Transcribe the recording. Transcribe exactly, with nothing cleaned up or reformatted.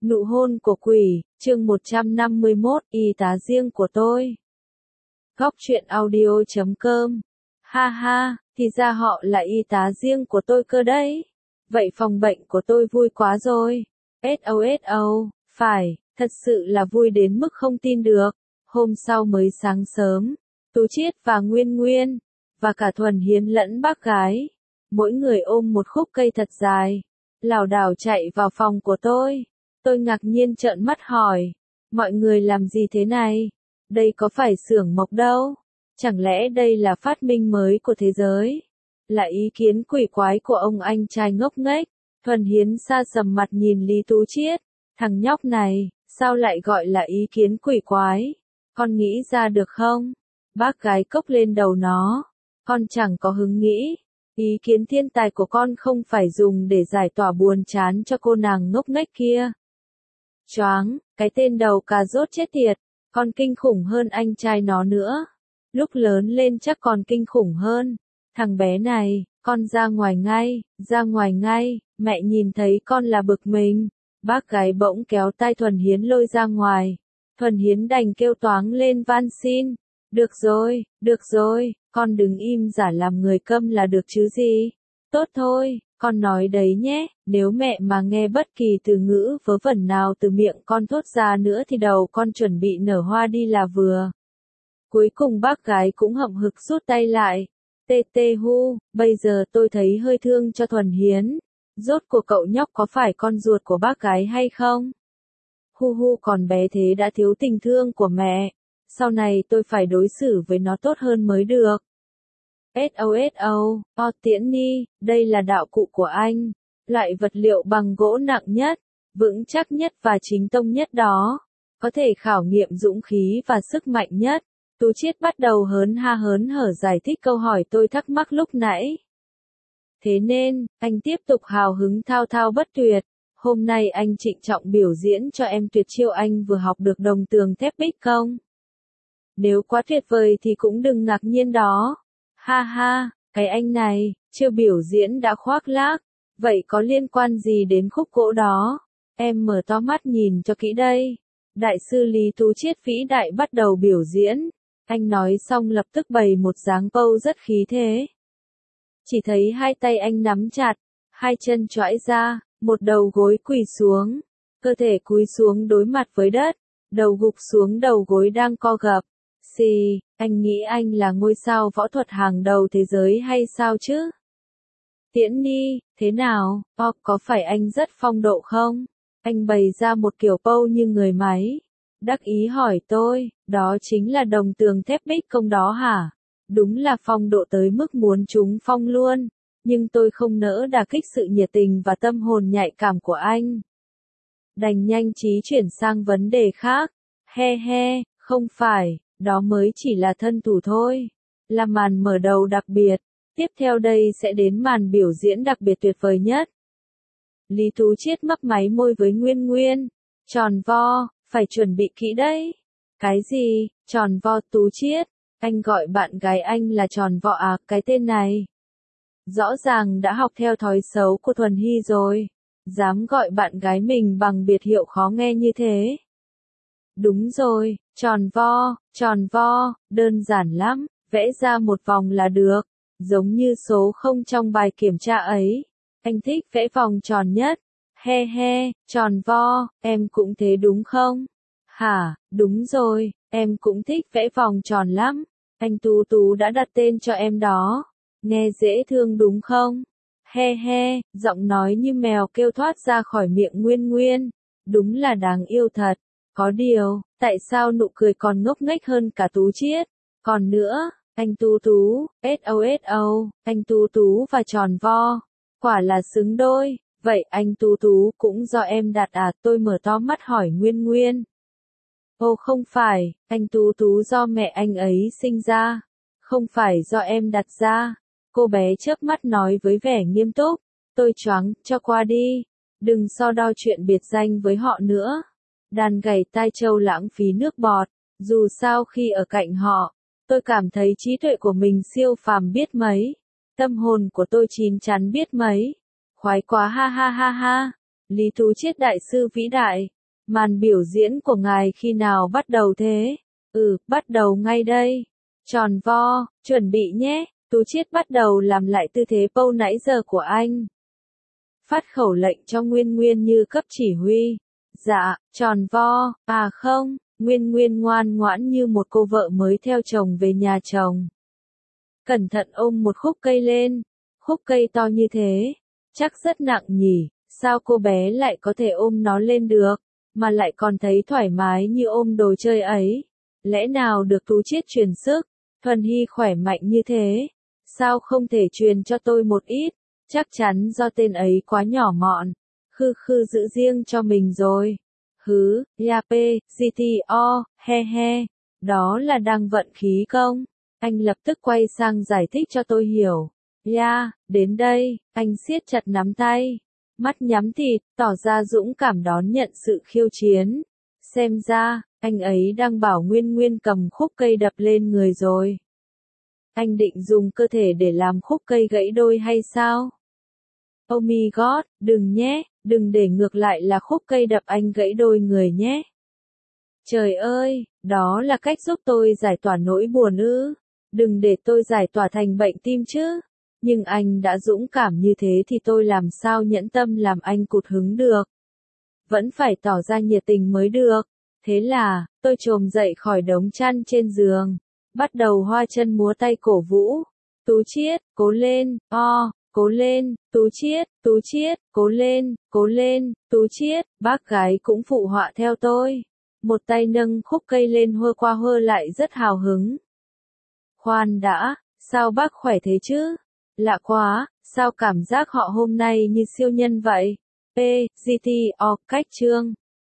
Nụ hôn của quỷ, chương một trăm năm mươi mốt, y tá riêng của tôi. Góc truyện audio chấm com. Ha ha, thì ra họ là y tá riêng của tôi cơ đấy. Vậy phòng bệnh của tôi vui quá rồi. ét o ét o, phải, thật sự là vui đến mức không tin được. Hôm sau mới sáng sớm, Tú Chiết và Nguyên Nguyên, và cả Thuần Hiến lẫn bác gái, mỗi người ôm một khúc cây thật dài, lảo đảo chạy vào phòng của tôi. Tôi ngạc nhiên trợn mắt hỏi, mọi người làm gì thế này? Đây có phải xưởng mộc đâu? Chẳng lẽ đây là phát minh mới của thế giới? Là ý kiến quỷ quái của ông anh trai ngốc nghếch. Thuần Hiến sa sầm mặt nhìn Lý Tú Chiết, thằng nhóc này, sao lại gọi là ý kiến quỷ quái? Con nghĩ ra được không? Bác gái cốc lên đầu nó, con chẳng có hứng nghĩ. Ý kiến thiên tài của con không phải dùng để giải tỏa buồn chán cho cô nàng ngốc nghếch kia. Choáng, cái tên đầu cà rốt chết tiệt, còn kinh khủng hơn anh trai nó nữa. Lúc lớn lên chắc còn kinh khủng hơn. Thằng bé này, con ra ngoài ngay, ra ngoài ngay, mẹ nhìn thấy con là bực mình. Bác gái bỗng kéo tay Thuần Hiến lôi ra ngoài. Thuần Hiến đành kêu toáng lên van xin. Được rồi, được rồi, con đừng im giả làm người câm là được chứ gì. Tốt thôi, con nói đấy nhé, nếu mẹ mà nghe bất kỳ từ ngữ vớ vẩn nào từ miệng con thốt ra nữa thì đầu con chuẩn bị nở hoa đi là vừa. Cuối cùng bác gái cũng hậm hực rút tay lại. Tê tê hu, bây giờ tôi thấy hơi thương cho Thuần Hiến. Rốt cuộc cậu nhóc có phải con ruột của bác gái hay không? Hu hu, còn bé thế đã thiếu tình thương của mẹ. Sau này tôi phải đối xử với nó tốt hơn mới được. ét o ét o, o Tiễn Ni, đây là đạo cụ của anh. Loại vật liệu bằng gỗ nặng nhất, vững chắc nhất và chính tông nhất đó. Có thể khảo nghiệm dũng khí và sức mạnh nhất. Tú Chiết bắt đầu hớn ha hớn hở giải thích câu hỏi tôi thắc mắc lúc nãy. Thế nên, anh tiếp tục hào hứng thao thao bất tuyệt. Hôm nay anh trịnh trọng biểu diễn cho em tuyệt chiêu anh vừa học được đồng tường thép bích công. Nếu quá tuyệt vời thì cũng đừng ngạc nhiên đó. Ha ha, cái anh này, chưa biểu diễn đã khoác lác. Vậy có liên quan gì đến khúc gỗ đó? Em mở to mắt nhìn cho kỹ đây. Đại sư Lý Tú Chiết vĩ đại bắt đầu biểu diễn. Anh nói xong lập tức bày một dáng pose rất khí thế. Chỉ thấy hai tay anh nắm chặt, hai chân choãi ra, một đầu gối quỳ xuống, cơ thể cúi xuống đối mặt với đất, đầu gục xuống đầu gối đang co gập. Xì, anh nghĩ anh là ngôi sao võ thuật hàng đầu thế giới hay sao chứ? Tiễn Ni, thế nào, o, có phải anh rất phong độ không? Anh bày ra một kiểu pose như người máy. Đắc ý hỏi tôi, đó chính là đồng tường thép bích công đó hả? Đúng là phong độ tới mức muốn trúng phong luôn. Nhưng tôi không nỡ đả kích sự nhiệt tình và tâm hồn nhạy cảm của anh. Đành nhanh trí chuyển sang vấn đề khác. He he, không phải, đó mới chỉ là thân thủ thôi. Là màn mở đầu đặc biệt. Tiếp theo đây sẽ đến màn biểu diễn đặc biệt tuyệt vời nhất. Lý Tú Chiết mấp máy môi với Nguyên Nguyên. Tròn vo, phải chuẩn bị kỹ đấy. Cái gì, tròn vo? Tú Chiết? Anh gọi bạn gái anh là tròn vo à? Cái tên này rõ ràng đã học theo thói xấu của Thuần Hy rồi. Dám gọi bạn gái mình bằng biệt hiệu khó nghe như thế. Đúng rồi, tròn vo, tròn vo, đơn giản lắm, vẽ ra một vòng là được. Giống như số không trong bài kiểm tra ấy. Anh thích vẽ vòng tròn nhất. He he, tròn vo, em cũng thế đúng không? Hả, đúng rồi, em cũng thích vẽ vòng tròn lắm. Anh Tú Tú đã đặt tên cho em đó. Nghe dễ thương đúng không? He he, giọng nói như mèo kêu thoát ra khỏi miệng Nguyên Nguyên. Đúng là đáng yêu thật. Có điều, tại sao nụ cười còn ngốc nghếch hơn cả Tú Chiết? Còn nữa, anh Tú Tú, ét o ét o, anh Tú Tú và tròn vo. Quả là xứng đôi. Vậy anh Tú Tú cũng do em đặt à? Tôi mở to mắt hỏi Nguyên Nguyên. Ồ không phải, anh Tú Tú do mẹ anh ấy sinh ra. Không phải do em đặt ra. Cô bé chớp mắt nói với vẻ nghiêm túc. Tôi choáng, cho qua đi. Đừng so đo chuyện biệt danh với họ nữa. Đàn gảy tai trâu lãng phí nước bọt. Dù sao khi ở cạnh họ, tôi cảm thấy trí tuệ của mình siêu phàm biết mấy. Tâm hồn của tôi chín chắn biết mấy. Khoái quá ha ha ha ha. Lý Tú Chiết đại sư vĩ đại, màn biểu diễn của ngài khi nào bắt đầu thế? Ừ, bắt đầu ngay đây. Tròn vo, chuẩn bị nhé. Tú Chiết bắt đầu làm lại tư thế pâu nãy giờ của anh. Phát khẩu lệnh cho Nguyên Nguyên như cấp chỉ huy. Dạ, tròn vo, à không, Nguyên Nguyên ngoan ngoãn như một cô vợ mới theo chồng về nhà chồng. Cẩn thận ôm một khúc cây lên. Khúc cây to như thế, chắc rất nặng nhỉ, sao cô bé lại có thể ôm nó lên được, mà lại còn thấy thoải mái như ôm đồ chơi ấy. Lẽ nào được Tú Chiết truyền sức, Thuần Hy khỏe mạnh như thế, sao không thể truyền cho tôi một ít, chắc chắn do tên ấy quá nhỏ mọn, khư khư giữ riêng cho mình rồi. Hứ, yape, gto, he he, đó là đang vận khí công. Anh lập tức quay sang giải thích cho tôi hiểu. Ya, đến đây, anh siết chặt nắm tay, mắt nhắm thịt, tỏ ra dũng cảm đón nhận sự khiêu chiến. Xem ra, anh ấy đang bảo Nguyên Nguyên cầm khúc cây đập lên người rồi. Anh định dùng cơ thể để làm khúc cây gãy đôi hay sao? Oh my god, đừng nhé, đừng để ngược lại là khúc cây đập anh gãy đôi người nhé. Trời ơi, đó là cách giúp tôi giải tỏa nỗi buồn ư? Đừng để tôi giải tỏa thành bệnh tim chứ. Nhưng anh đã dũng cảm như thế thì tôi làm sao nhẫn tâm làm anh cụt hứng được. Vẫn phải tỏ ra nhiệt tình mới được. Thế là, tôi chồm dậy khỏi đống chăn trên giường, bắt đầu hoa chân múa tay cổ vũ. Tú Chiết, cố lên, o, cố lên, Tú Chiết, Tú Chiết, cố lên, cố lên, Tú Chiết, bác gái cũng phụ họa theo tôi. Một tay nâng khúc cây lên hơ qua hơ lại rất hào hứng. Khoan đã, sao bác khỏe thế chứ? Lạ quá, sao cảm giác họ hôm nay như siêu nhân vậy? P, giê tê, O, cách chương.